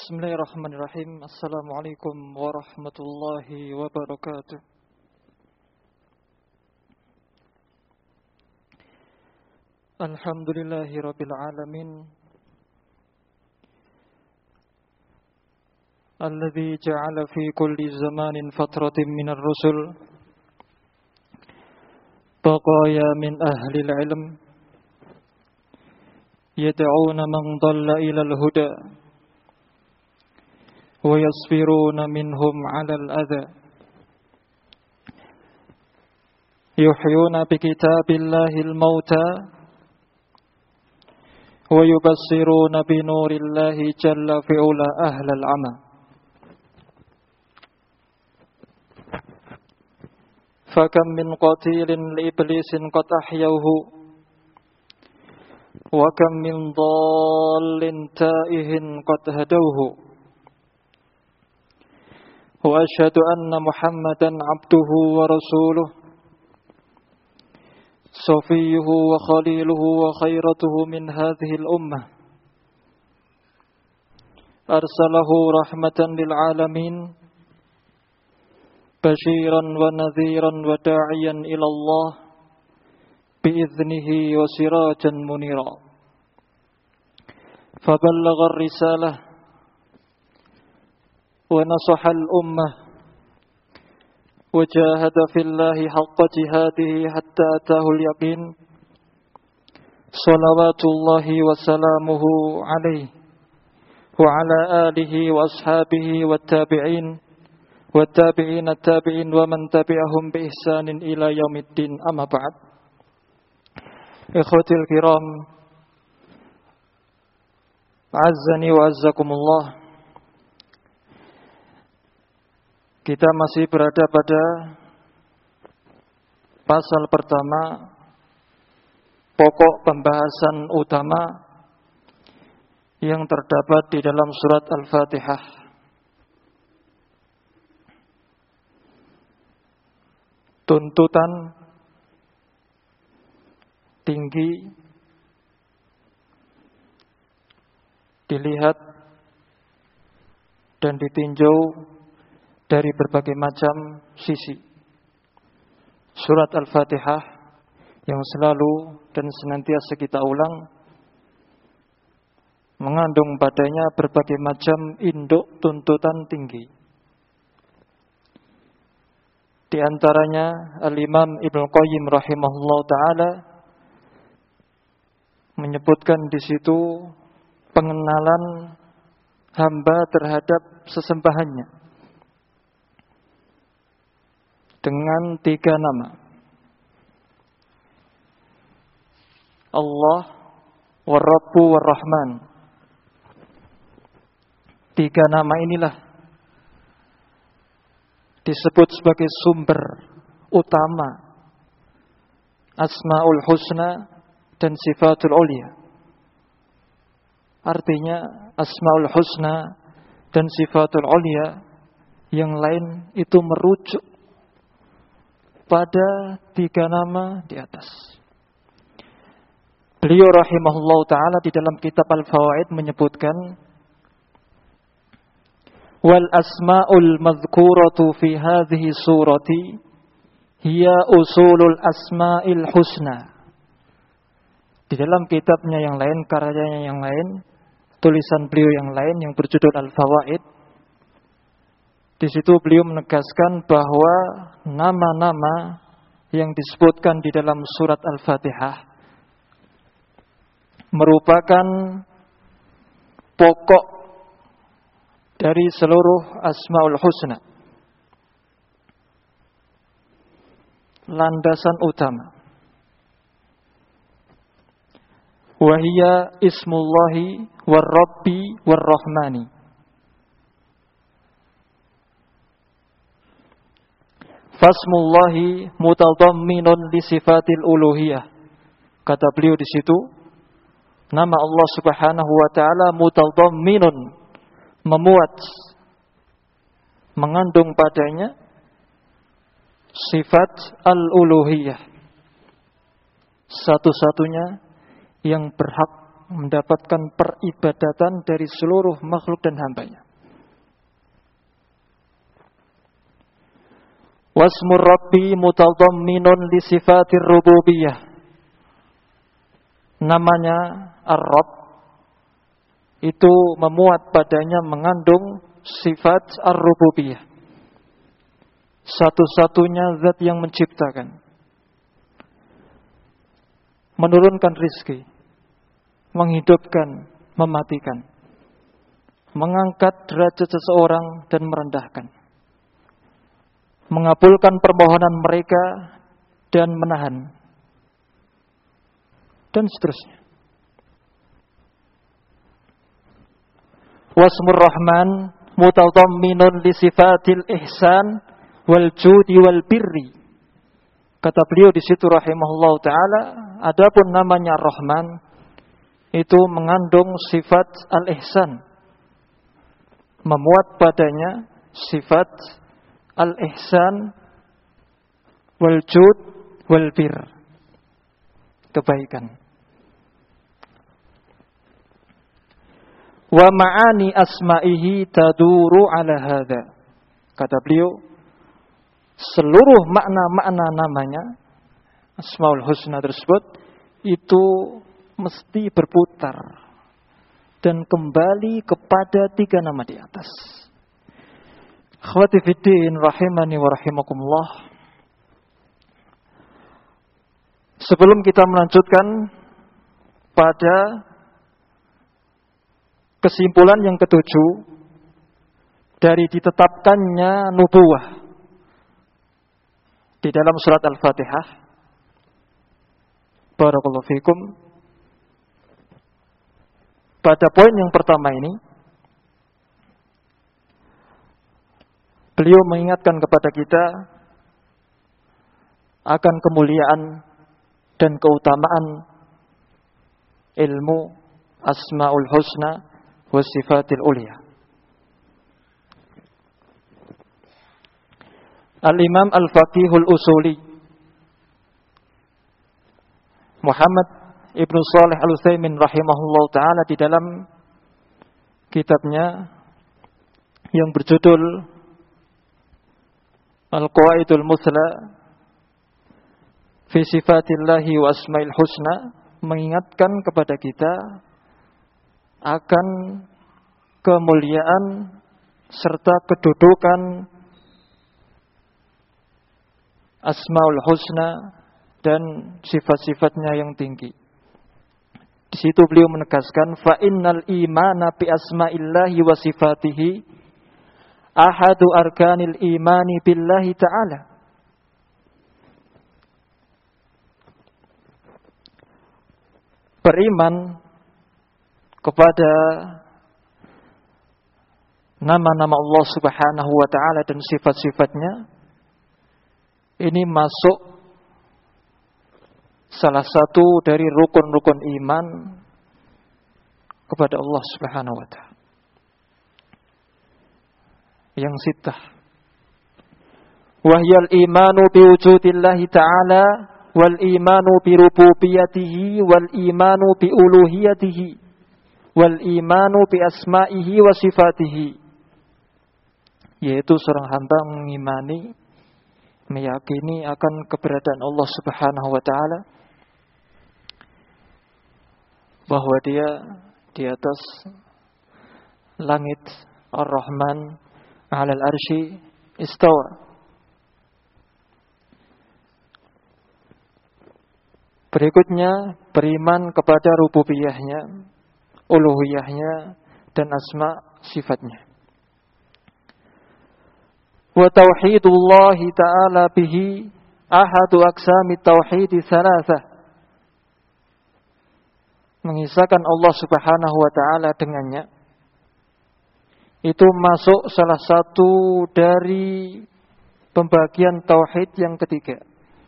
Bismillahirrahmanirrahim. Assalamualaikum warahmatullahi wabarakatuh. Alhamdulillahi rabbil alamin. Alladzi ja'ala fi kulli zamanin fatratin minar rusul baqaya min ahli al-ilm yad'una man dhalla ila al-huda ويصبرون منهم على الأذى يحيون بكتاب الله الموتى ويبصرون بنور الله جل في علا أهل العمى فكم من قتيل لإبليس قد أحيوه وكم من ضال تائه قد هدوه وأشهد أن محمدا عبده ورسوله صفيه وخليله وخيرته من هذه الأمة أرسله رحمة للعالمين بشيرا ونذيرا وداعيا إلى الله بإذنه وسراجا منيرا فبلغ الرسالة ونصح الأمة وجاهد في الله حق جهاده حتى أتاه اليقين صلوات الله وسلامه عليه وعلى آله وأصحابه والتابعين التابعين ومن تبعهم بإحسان إلى يوم الدين أما بعد إخوتي الكرام أعزني وأعزكم الله. Kita masih berada pada pasal pertama, pokok pembahasan utama yang terdapat di dalam surat Al-Fatihah. Tuntutan tinggi dilihat dan ditinjau dari berbagai macam sisi. Surat Al-Fatihah yang selalu dan senantiasa kita ulang mengandung padanya berbagai macam induk tuntutan tinggi. Di antaranya Al-Imam Ibnu Qayyim rahimahullah ta'ala menyebutkan di situ pengenalan hamba terhadap sesembahannya dengan 3 nama. Allah, War-Rabbu, War-Rahman. 3 nama inilah disebut sebagai sumber utama Asmaul Husna dan Sifatul Ulia. Artinya Asmaul Husna dan Sifatul Ulia yang lain itu merujuk pada 3 nama di atas. Beliau rahimahullah ta'ala di dalam kitab Al-Fawaid menyebutkan wal asma'ul madhkuratu fi hadhihi surati hiya usulul asma'il husna. Di dalam kitabnya yang lain, karyanya yang lain, tulisan beliau yang lain yang berjudul Al-Fawaid, di situ beliau menegaskan bahwa nama-nama yang disebutkan di dalam surat Al-Fatihah merupakan pokok dari seluruh Asmaul Husna, landasan utama. Wahia ismullahi war-Rabbi war-Rahmani. Fasmullahi mutadamminun li sifatil uluhiyah. Kata beliau di situ, nama Allah Subhanahu wa taala mutadamminun, memuat, mengandung padanya sifat al-uluhiyah. Satu-satunya yang berhak mendapatkan peribadatan dari seluruh makhluk dan hambanya. Wasmur Rabbi mutadhamminun li sifatir rububiyah. Namanya Ar-Rabb itu memuat padanya mengandung sifat ar-rububiyah. Satu-satunya zat yang menciptakan, menurunkan rizki, menghidupkan, mematikan, mengangkat derajat seseorang dan merendahkan, mengabulkan permohonan mereka dan menahan, dan seterusnya. Wasmur Rahman mutadhamminun li sifatil ihsan wal judi wal birri. Kata beliau di situ rahimahullah taala, adapun namanya Rahman itu mengandung sifat al-ihsan, memuat padanya sifat al-ihsan wal jud wal bir, kebaikan. Wa ma'ani asma'ihi taduru ala hadha. Kata beliau, seluruh makna-makna namanya Asmaul Husna tersebut itu mesti berputar dan kembali kepada 3 nama di atas. Akhwati fiddin rahimani wa rahimakumullah. Sebelum kita melanjutkan pada kesimpulan yang ke-7 dari ditetapkannya nubuwah di dalam surat Al-Fatihah. Barakallahu fikum. Pada poin yang pertama ini, beliau mengingatkan kepada kita akan kemuliaan dan keutamaan ilmu Asmaul Husna wa Sifatil Ulia. Al-Imam Al-Faqihul Usuli Muhammad Ibnu Shalih Al-Utsaimin rahimahullah ta'ala di dalam kitabnya yang berjudul Al-Qawaidul Muthla fi Sifatillahi wa Asmail Husna mengingatkan kepada kita akan kemuliaan serta kedudukan Asmaul Husna dan sifat-sifatnya yang tinggi. Di situ beliau menegaskan fa innal imana bi asma'illahi wa sifatihi ahadu arkanil imani billahi ta'ala. Beriman kepada nama-nama Allah Subhanahu wa ta'ala dan sifat-sifatnya ini masuk salah satu dari rukun-rukun iman kepada Allah Subhanahu wa ta'ala. Yang sittah. Wahyal imanu biwujudillahi ta'ala wal imanu bi rububiyatihi wal imanu bi uluhiyatihi wal imanu bi asma'ihi wa sifatihi. Yaitu seorang hamba mengimani, meyakini akan keberadaan Allah Subhanahu wa ta'ala, bahwa dia di atas langit, Ar-Rahman 'alal arsy istawa. Berikutnya beriman kepada rububiyahnya, uluhiyahnya dan asma sifatnya. Wa tauhidullahi ta'ala bihi ahadu aqsami tauhid tsalatsah. Mengisahkan Allah Subhanahu wa ta'ala dengannya itu masuk salah satu dari pembagian tauhid yang ketiga.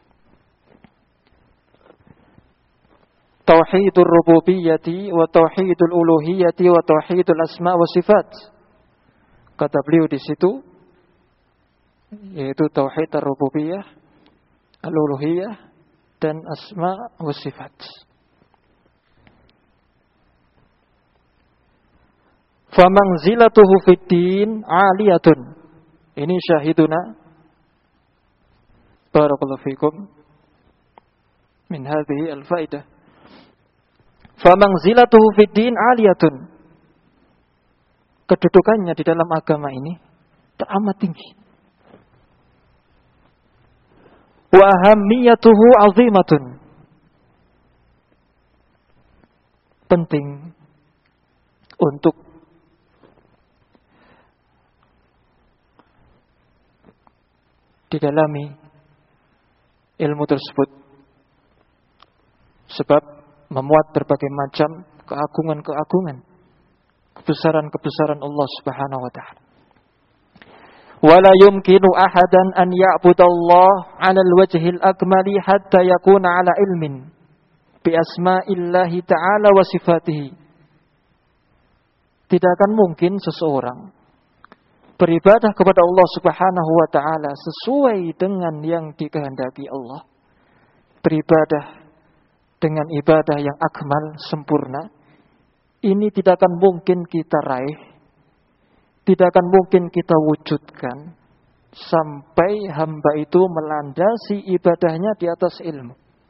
Tauhidur rububiyyati wa tauhidul uluhiyyati wa tauhidul asma wa sifat. Kata beliau di situ, yaitu tauhid ar-rububiyyah, al-uluhiyyah dan asma wa sifat. Famanzilatuhu fid din 'aliyatun. Ini syahiduna. Barakallahu fikum min hadhihi al-faidah. Famanzilatuhu fid din 'aliyatun. Kedudukannya di dalam agama ini teramat tinggi. Wa ahammiyatuhu 'azimatun. Penting untuk didalami ilmu tersebut, sebab memuat berbagai macam keagungan-keagungan, kebesaran-kebesaran Allah Subhanahu wa taala. Wala yumkinu ahadan an ya'budallah 'ala al-wajhil akmali hatta yakuna 'ala ilmin bi asma'illahi ta'ala wa sifatihi. Tidak akan mungkin seseorang beribadah kepada Allah Subhanahu wa taala sesuai dengan yang dikehendaki Allah. Beribadah dengan ibadah yang akmal, sempurna. Ini tidak akan mungkin kita raih, tidak akan mungkin kita wujudkan sampai hamba itu melandasi ibadahnya di atas ilmu.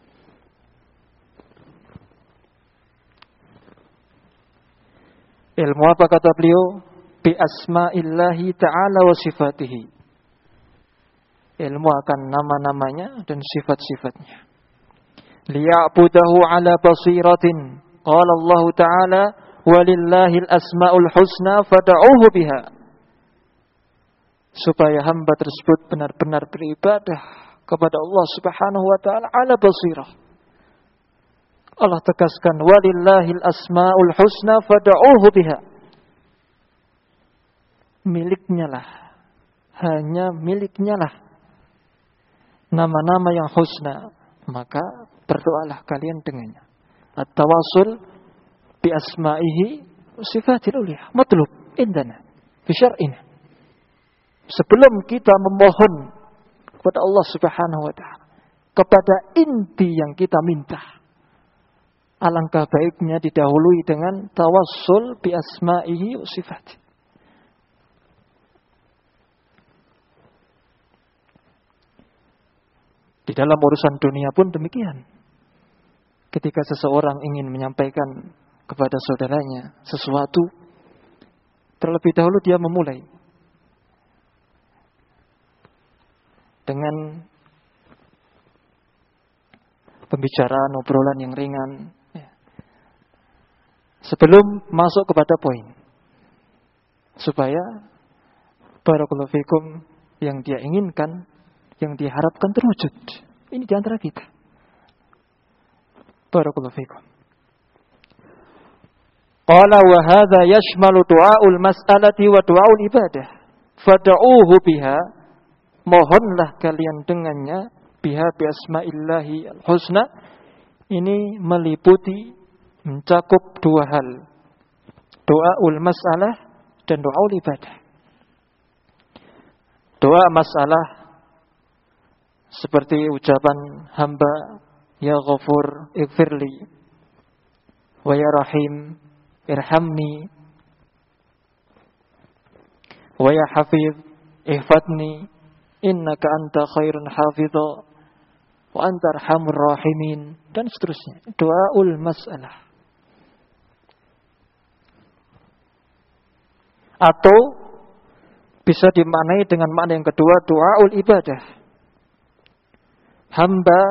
Ilmu apa kata beliau? Bi asma'illahi ta'ala wa sifatihi. Ilmu akan nama-namanya dan sifat-sifatnya. Liya'budahu ala basiratin. Qala Allah Ta'ala, walillahil asma'ul husna fada'uhu biha. Supaya hamba tersebut benar-benar beribadah kepada Allah Subhanahu wa taala ala basirah. Allah tegaskan, walillahil asma'ul husna fada'uhu biha. Miliknya lah, hanya miliknya lah nama-nama yang husna, maka berdoalah kalian dengannya. At-tawassul bi asma'ihi sifatil uliya matlub indana fi syar'ina. Sebelum kita memohon kepada Allah Subhanahu wa taala, kepada inti yang kita minta, alangkah baiknya didahului dengan tawassul bi asma'ihi wa sifatihi. Di dalam urusan dunia pun demikian. Ketika seseorang ingin menyampaikan kepada saudaranya sesuatu, terlebih dahulu dia memulai dengan pembicaraan, obrolan yang ringan, sebelum masuk kepada poin, supaya barakallahu fikum yang dia inginkan, yang diharapkan terwujud. Ini di antara kita. Barakallahu fikum. Qala wa hadza yashmalu du'aul mas'alati wa du'aul ibadah. Fad'uuhu biha, mohonlah kalian dengannya, biha bi asma'illahi al-husna. Ini meliputi, mencakup dua hal. Du'aul mas'alah dan du'aul ibadah. Doa masalah seperti ucapan hamba, ya Ghafur ighfirli, wa ya Rahim irhamni, wa ya Hafiz ihfadni, innaka anta khairun hafidha wa anta arhamur rahimin, dan seterusnya. Doaul mas'alah. Atau bisa dimaknai dengan makna yang kedua, doaul ibadah. Hamba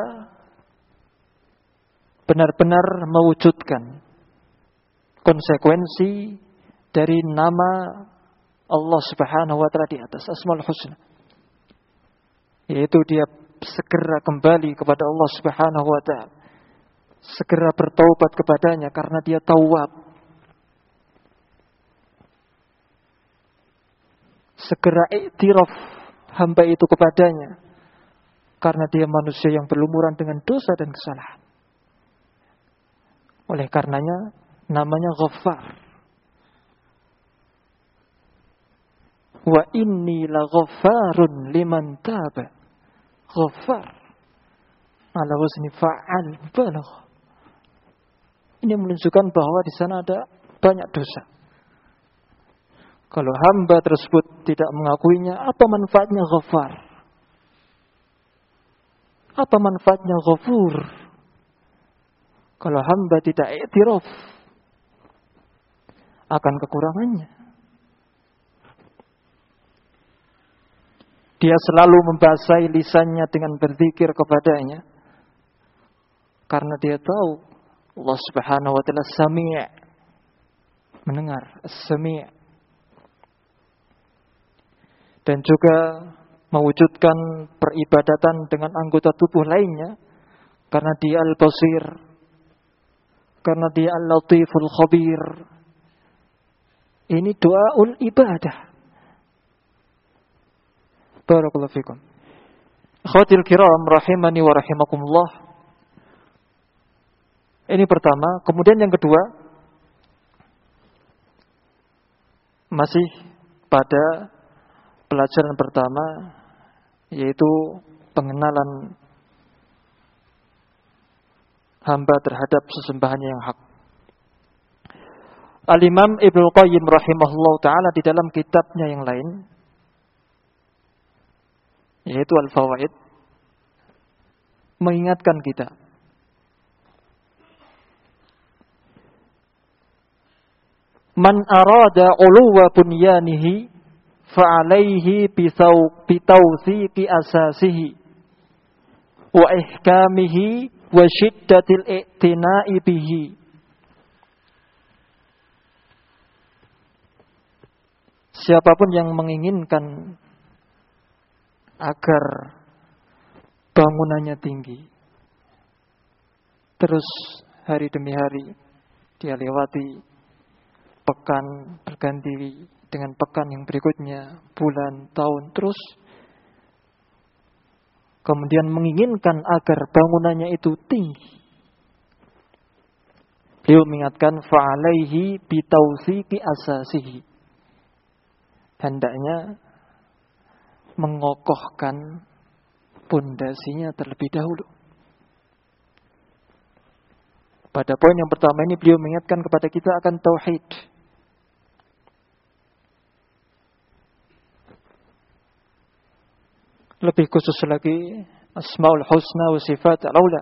benar-benar mewujudkan konsekuensi dari nama Allah Subhanahu wa taala di atas Asmaul Husna, yaitu dia segera kembali kepada Allah Subhanahu wa taala, segera bertaubat kepadanya karena dia tawwab, segera iktiraf hamba itu kepadanya karena dia manusia yang berlumuran dengan dosa dan kesalahan. Oleh karenanya namanya Ghaffar. Wa inni la ghaffarun liman taba. Ghaffar ala wazni fa'al balagh. Ini menunjukkan bahwa di sana ada banyak dosa. Kalau hamba tersebut tidak mengakuinya, apa manfaatnya Ghafar? Apa manfaatnya Ghafur? Kalau hamba tidak i'tiraf akan kekurangannya. Dia selalu membasahi lisannya dengan berzikir kepadanya. Karena dia tahu Allah Subhanahu wa ta'ala Sami', mendengar, As-Sami'. Dan juga mewujudkan peribadatan dengan anggota tubuh lainnya. Karena dia Al-Basir. Karena dia Al-Latiful Khabir. Ini doaul ibadah. Barakallahu fikum. Akhwatil kiram rahimani wa rahimakumullah. Ini pertama. Kemudian yang kedua, masih pada pelajaran pertama, yaitu pengenalan hamba terhadap sesembahannya yang hak. Al-Imam Ibnu Qayyim rahimahullah ta'ala di dalam kitabnya yang lain, yaitu Al-Fawaid, mengingatkan kita man arada uluwa bunyanihi fa'alaihi bitawthiqi asasihi wa ihkamihi wa syiddatil i'tina'i bihi. Siapapun yang menginginkan agar bangunannya tinggi, terus hari demi hari dia lewati pekan berganti dengan pekan yang berikutnya, bulan, tahun, terus kemudian menginginkan agar bangunannya itu tinggi. Beliau mengingatkan fa'alaihi bitawthiqi asasihi. Hendaknya mengokohkan pondasinya terlebih dahulu. Pada poin yang pertama ini beliau mengingatkan kepada kita akan tauhid. Lebih khusus lagi Asmaul Husna wa Sifat al-Aula.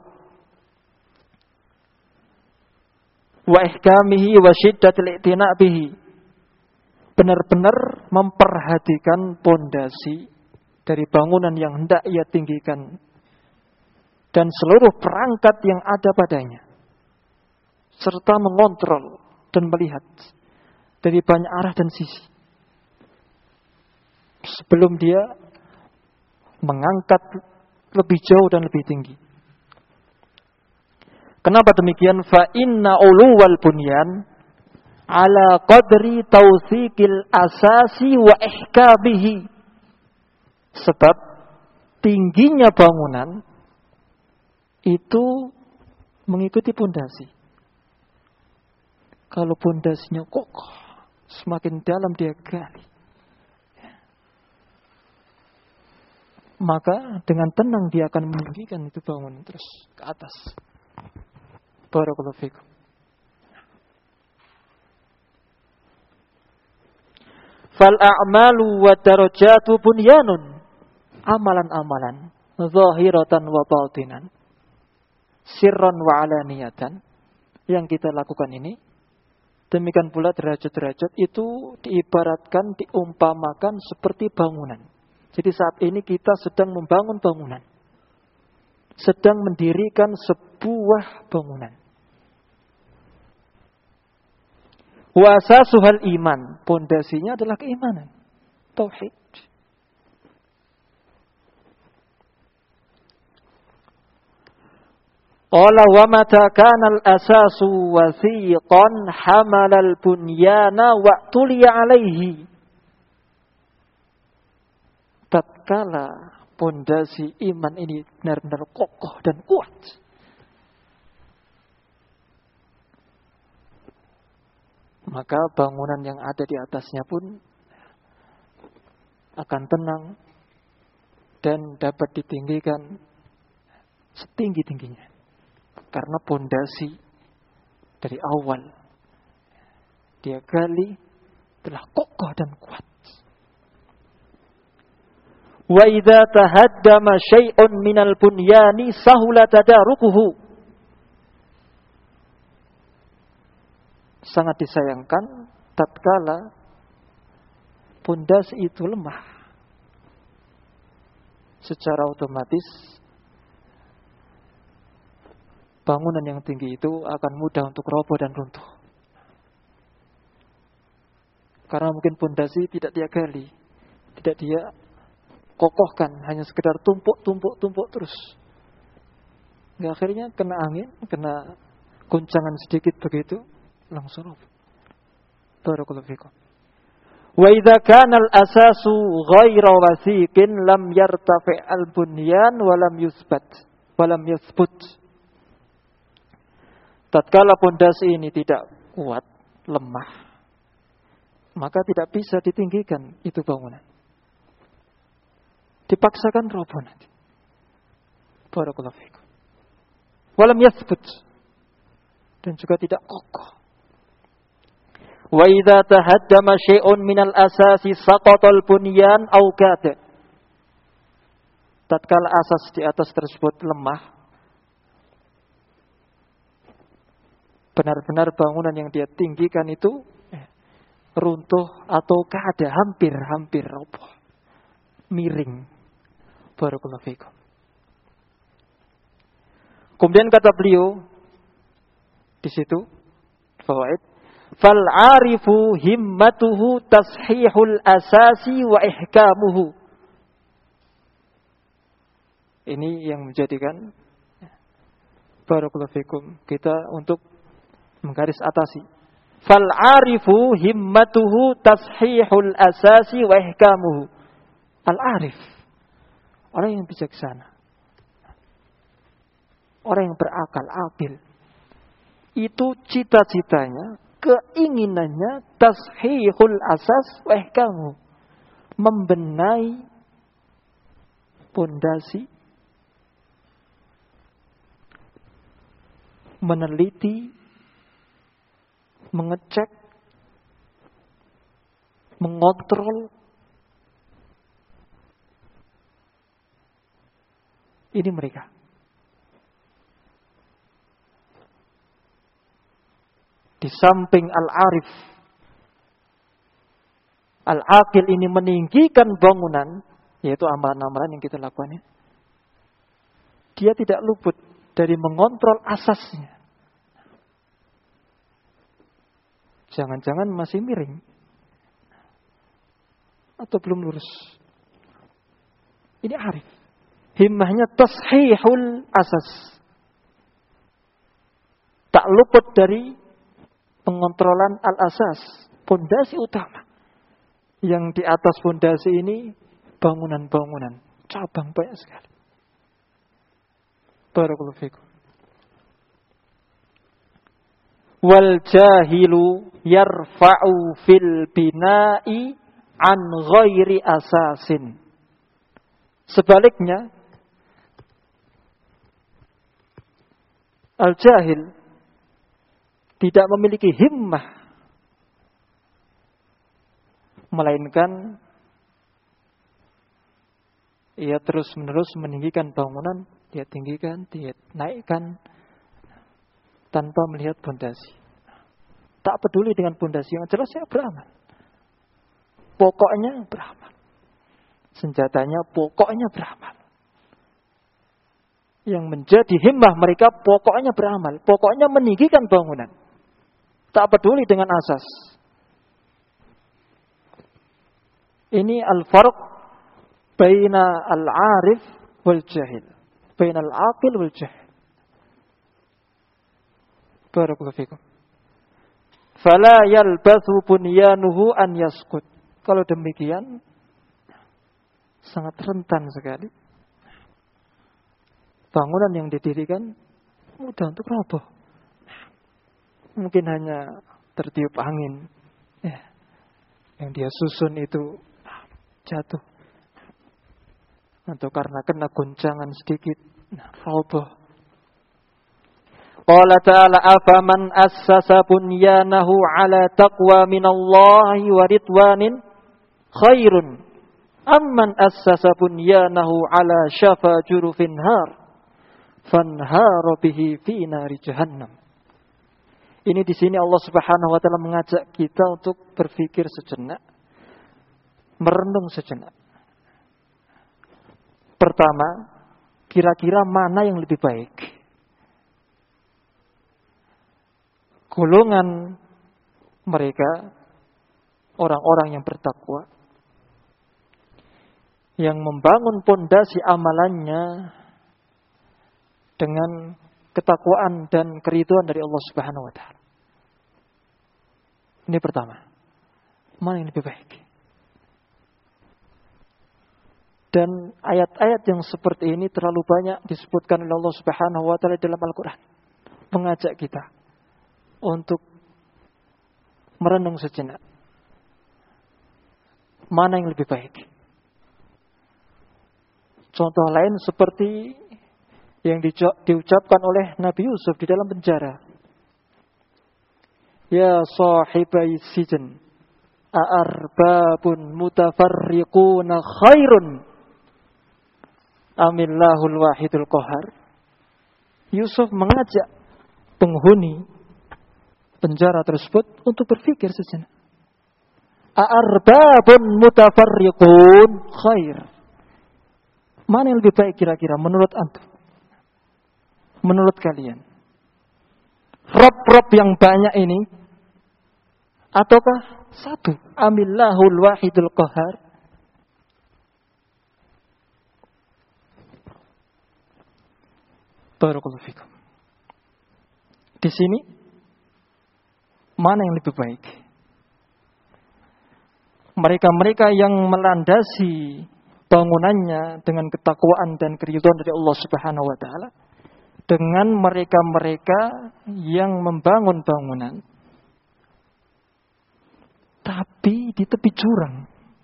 Wa ihkamihi wa syiddatil i'tina' bihi. Benar-benar memperhatikan pondasi dari bangunan yang hendak ia tinggikan dan seluruh perangkat yang ada padanya, serta mengontrol dan melihat dari banyak arah dan sisi sebelum dia mengangkat lebih jauh dan lebih tinggi. Kenapa demikian? Fa inna uluwal bunyan ala qadri tawthiqil asasi wa ihkabihi. Sebab tingginya bangunan itu mengikuti pondasi. Kalau pondasinya kokoh, semakin dalam dia gali, maka dengan tenang dia akan meninggikan itu bangunan terus ke atas. Barakallahu fikum. Fal a'malu wa darajatu bunyanun. Amalan-amalan zahiratan wa batinan, sirran wa alaniyatan, yang kita lakukan ini, demikian pula derajat-derajat itu diibaratkan, diumpamakan seperti bangunan. Jadi saat ini kita sedang membangun bangunan, sedang mendirikan sebuah bangunan. Wa asasuhal iman, pondasinya adalah keimanan, tauhid. Qala wa mata kana al-asasu wathiqan hamala al-bunyana wa tuliya alaihi. Tatkala pondasi iman ini benar-benar kokoh dan kuat, maka bangunan yang ada di atasnya pun akan tenang dan dapat ditinggikan setinggi-tingginya. Karena pondasi dari awal dia gali telah kokoh dan kuat. Wa idza tahaddama syai'un minal bunyani sahula tadarukuhu. Sangat disayangkan tatkala pondasi itu lemah, secara otomatis bangunan yang tinggi itu akan mudah untuk roboh dan runtuh. Karena mungkin pondasi tidak dia gali, tidak dia kokohkan, hanya sekedar tumpuk terus. Hingga akhirnya kena angin, kena guncangan sedikit begitu, langsung roboh. Barakallahu fikum. Wa idza kana al-asasu ghaira wasiqin lam yartafi al-bunyan wa lam yuthbut. Tatkala pondasi ini tidak kuat, lemah, maka tidak bisa ditinggikan itu bangunan. Dipaksakan roboh nanti. Barakallahu fikum. Wa lam yuthbut. Dan juga tidak kokoh. Wa idza tahaddama syai'un minal asasi saqatal bunyan aw kada. Tatkala asas di atas tersebut lemah, benar-benar bangunan yang dia tinggikan itu runtuh atau kada, hampir roboh, miring. Barakallahu fikum. Kemudian kata beliau di situ fawaid, fal arifu himmatuhu tashihul asasi wa ihkamuhu. Ini yang menjadikan barakallahu fikum kita untuk menggaris atasi. Fal arifu himmatuhu tashihul asasi wa ihkamuhu. Al arif, orang yang bijaksana, orang yang berakal, akil, itu cita-citanya, keinginannya tashihul asas wa ihkamuhu, membenahi pondasi, meneliti, mengecek, mengontrol. Ini mereka. Di samping al-arif, al-aqil ini meninggikan bangunan, yaitu amalan-amalan yang kita lakukan. Dia tidak luput dari mengontrol asasnya. Jangan-jangan masih miring atau belum lurus. Ini arif. Himmahnya tashihul asas. Tak luput dari pengontrolan al-asas, pondasi utama. Yang di atas pondasi ini bangunan-bangunan, cabang banyak sekali. Barakallahu fikum. Wal jahilu yarfa'u fil bina'i an ghairi asasin. Sebaliknya, al-jahil tidak memiliki himmah, melainkan ia terus-menerus meninggikan bangunan, dia tinggikan, dia naikkan tanpa melihat pondasi. Tak peduli dengan pondasi, yang jelas ya beramal. Pokoknya beramal. Senjatanya pokoknya beramal. Yang menjadi himmah mereka pokoknya beramal, pokoknya meninggikan bangunan. Tak peduli dengan asas. Ini al-farq baina al-arif wal jahil, baina al-aqil wal jahil. Barakallahu fikum. Fala yalbathu bunyanuhu an yaskut. Kalau demikian sangat rentan sekali bangunan yang didirikan mudah untuk roboh. Mungkin hanya tertiup angin, yang dia susun itu jatuh, atau karena kena guncangan sedikit, roboh. Qala ta'ala afaman assasa bunyanahu ala taqwa minallahi wa ridwanin khairun amman assasa bunyanahu ala syafa jurufin har fanhara bihi fi nari jahannam. Ini di sini Allah Subhanahu wa taala mengajak kita untuk berpikir sejenak, merenung sejenak. Pertama, kira-kira mana yang lebih baik? Golongan mereka, orang-orang yang bertakwa, yang membangun pondasi amalannya dengan ketakwaan dan keridhaan dari Allah Subhanahu wa taala. Ini pertama. Mana yang lebih baik? Dan ayat-ayat yang seperti ini terlalu banyak disebutkan oleh Allah Subhanahu wa taala dalam Al-Qur'an, mengajak kita untuk merenung sejenak. Mana yang lebih baik? Contoh lain seperti yang diucapkan oleh Nabi Yusuf di dalam penjara. Ya sahibai sijn, a'arbabun mutafarriquna khairun amillahul wahidul qahar. Yusuf mengajak penghuni penjara tersebut untuk berpikir sejenak. A'arbabun mutafarriqun khair. Mana yang lebih baik kira-kira menurut antum? Menurut kalian? Rob-rob yang banyak ini ataukah satu? Amillahul wahidul qahar. Barakallahu fikum. Di sini mana yang lebih baik? Mereka-mereka yang melandasi bangunannya dengan ketakwaan dan keridhaan dari Allah Subhanahu wa taala, dengan mereka-mereka yang membangun bangunan tapi di tepi jurang,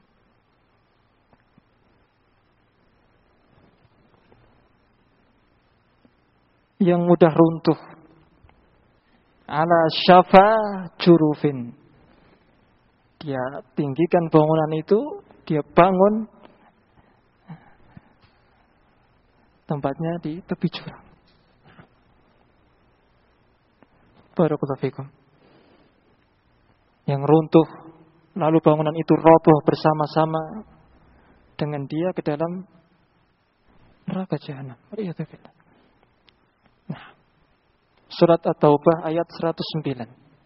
yang mudah runtuh, ala syafa jurufin. Dia tinggikan bangunan itu, dia bangun tempatnya di tepi jurang. Barakallahu fikum. Yang runtuh, lalu bangunan itu roboh bersama-sama dengan dia ke dalam neraka jahanam. Nah, surat At-Taubah ayat 109.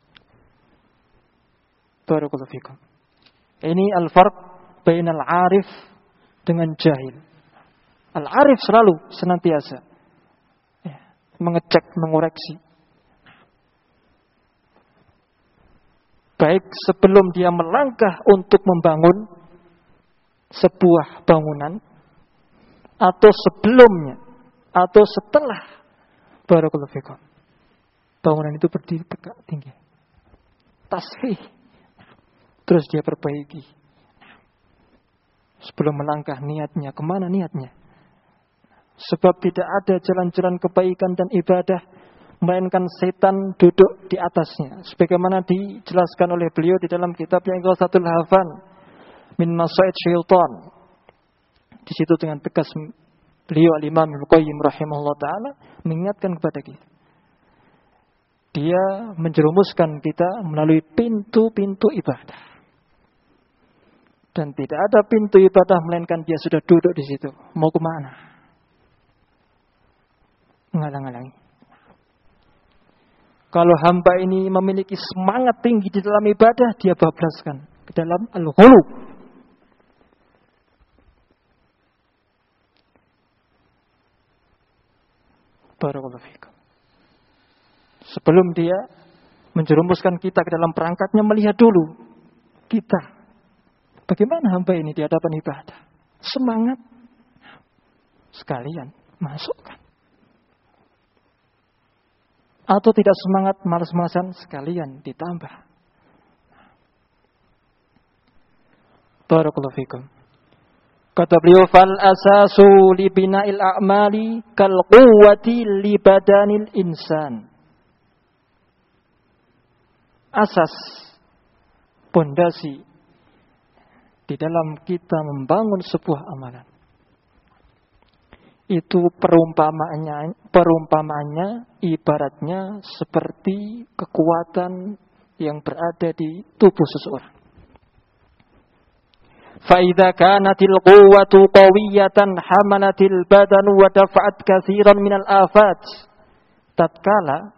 Barakallahu fikum. Ini al-farq bainal arif dengan jahil. Al-arif selalu senantiasa mengecek, mengoreksi. Baik sebelum dia melangkah untuk membangun sebuah bangunan, atau sebelumnya, atau setelah barakallahu fikum, bangunan itu berdiri tegak tinggi, tasfih, terus dia perbaiki. Sebelum melangkah niatnya, kemana niatnya? Sebab tidak ada jalan-jalan kebaikan dan ibadah melainkan setan duduk di atasnya. Sebagaimana dijelaskan oleh beliau di dalam kitab yang Ighathatul Lahfan min Masaid Syaitan. Di situ dengan tegas beliau Al-Imam Ibnu Qayyim rahimahullah taala mengingatkan kepada kita. Dia menjerumuskan kita melalui pintu-pintu ibadah. Dan tidak ada pintu ibadah melainkan dia sudah duduk di situ. Mau kemana? Ngalang-ngalangi. Kalau hamba ini memiliki semangat tinggi di dalam ibadah, dia bablaskan ke dalam al-ghulu. Barakallahu fikum. Sebelum dia menjerumuskan kita ke dalam perangkatnya, melihat dulu kita. Bagaimana hamba ini di hadapan ibadah? Semangat. Sekalian masukkan. Atau tidak semangat, malas-malasan, sekalian ditambah. Barakallahu fikum. Kata beliau, fal asasu li bina'il a'mali kal quwwati li badanil insan. asas, pondasi di dalam kita membangun sebuah amalan. Itu perumpamaannya ibaratnya seperti kekuatan yang berada di tubuh seseorang. Fa'idha kanatil quwwatu qawiyatan hamalatil badan wa dafa'at katsiran minal afat. Tatkala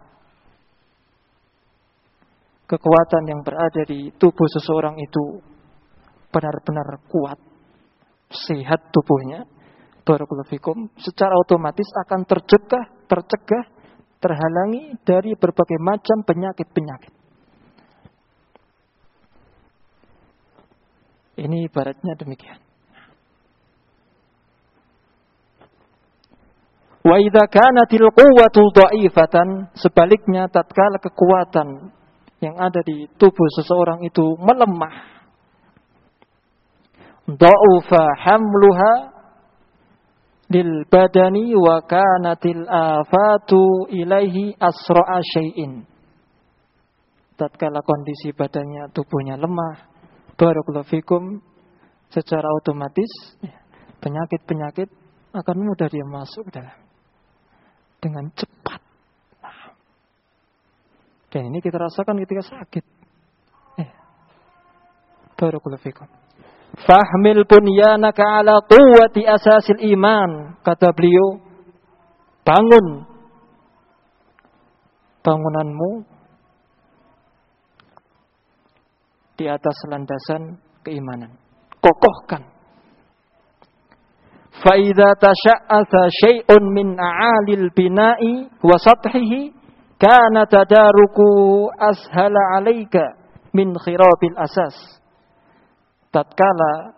kekuatan yang berada di tubuh seseorang itu benar-benar kuat, sehat tubuhnya, barakallahu fikum, secara otomatis akan tercegah, terhalangi dari berbagai macam penyakit-penyakit. Ini ibaratnya demikian. Wa idza kanatil quwwatu dha'ifatan, sebaliknya tatkala kekuatan yang ada di tubuh seseorang itu melemah, dha'ufa hamluha lil badani wa kanatil afatu ilaihi asra'a syai'in. Tatkala kondisi badannya, tubuhnya lemah, barakallahu fikum, secara otomatis penyakit-penyakit akan mudah dia masuk dalam dengan cepat. Dan ini kita rasakan ketika sakit. Barakallahu fikum. Fahmil bunyanaka ala quwwati asasil iman. Kata beliau, bangun bangunanmu di atas landasan keimanan. Kokohkan. Fa idza tasha'atha syai'un min a'alil bina'i wa sathihi kana tadaruku ashala 'alaika min khirabil asas. Tatkala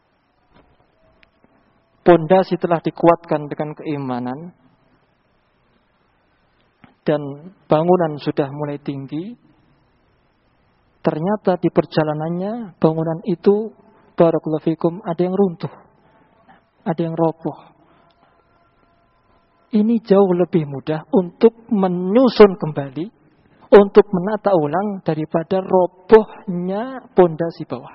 pondasi telah dikuatkan dengan keimanan dan bangunan sudah mulai tinggi, ternyata di perjalanannya bangunan itu, barakallahu fikum, ada yang runtuh, ada yang roboh. Ini jauh lebih mudah untuk menyusun kembali, untuk menata ulang daripada robohnya pondasi bawah.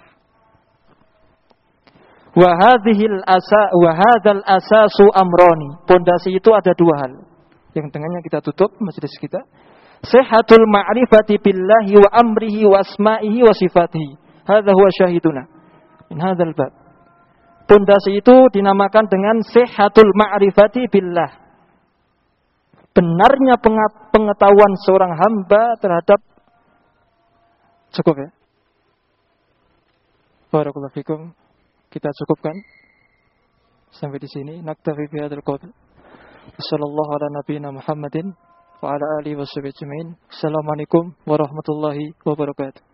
Wa hadzal asasu amrani. Pondasi itu ada dua hal yang dengannya kita tutup majelis kita. Sihhatul ma'rifati billahi wa amrihi wa asma'ihi wa sifatihi. Hadza huwa syahiduna min hadzal bab. Pondasi itu dinamakan dengan sihhatul ma'rifati billah. Benarnya pengetahuan seorang hamba terhadap, cukup ya? Barakallahu fikum. Kita cukupkan sampai di sini. Naktafi bi hadzal qaul. Wassallallahu ala nabiyyina Muhammadin wa ala alihi washabihi ajmain. Assalamualaikum warahmatullahi wabarakatuh.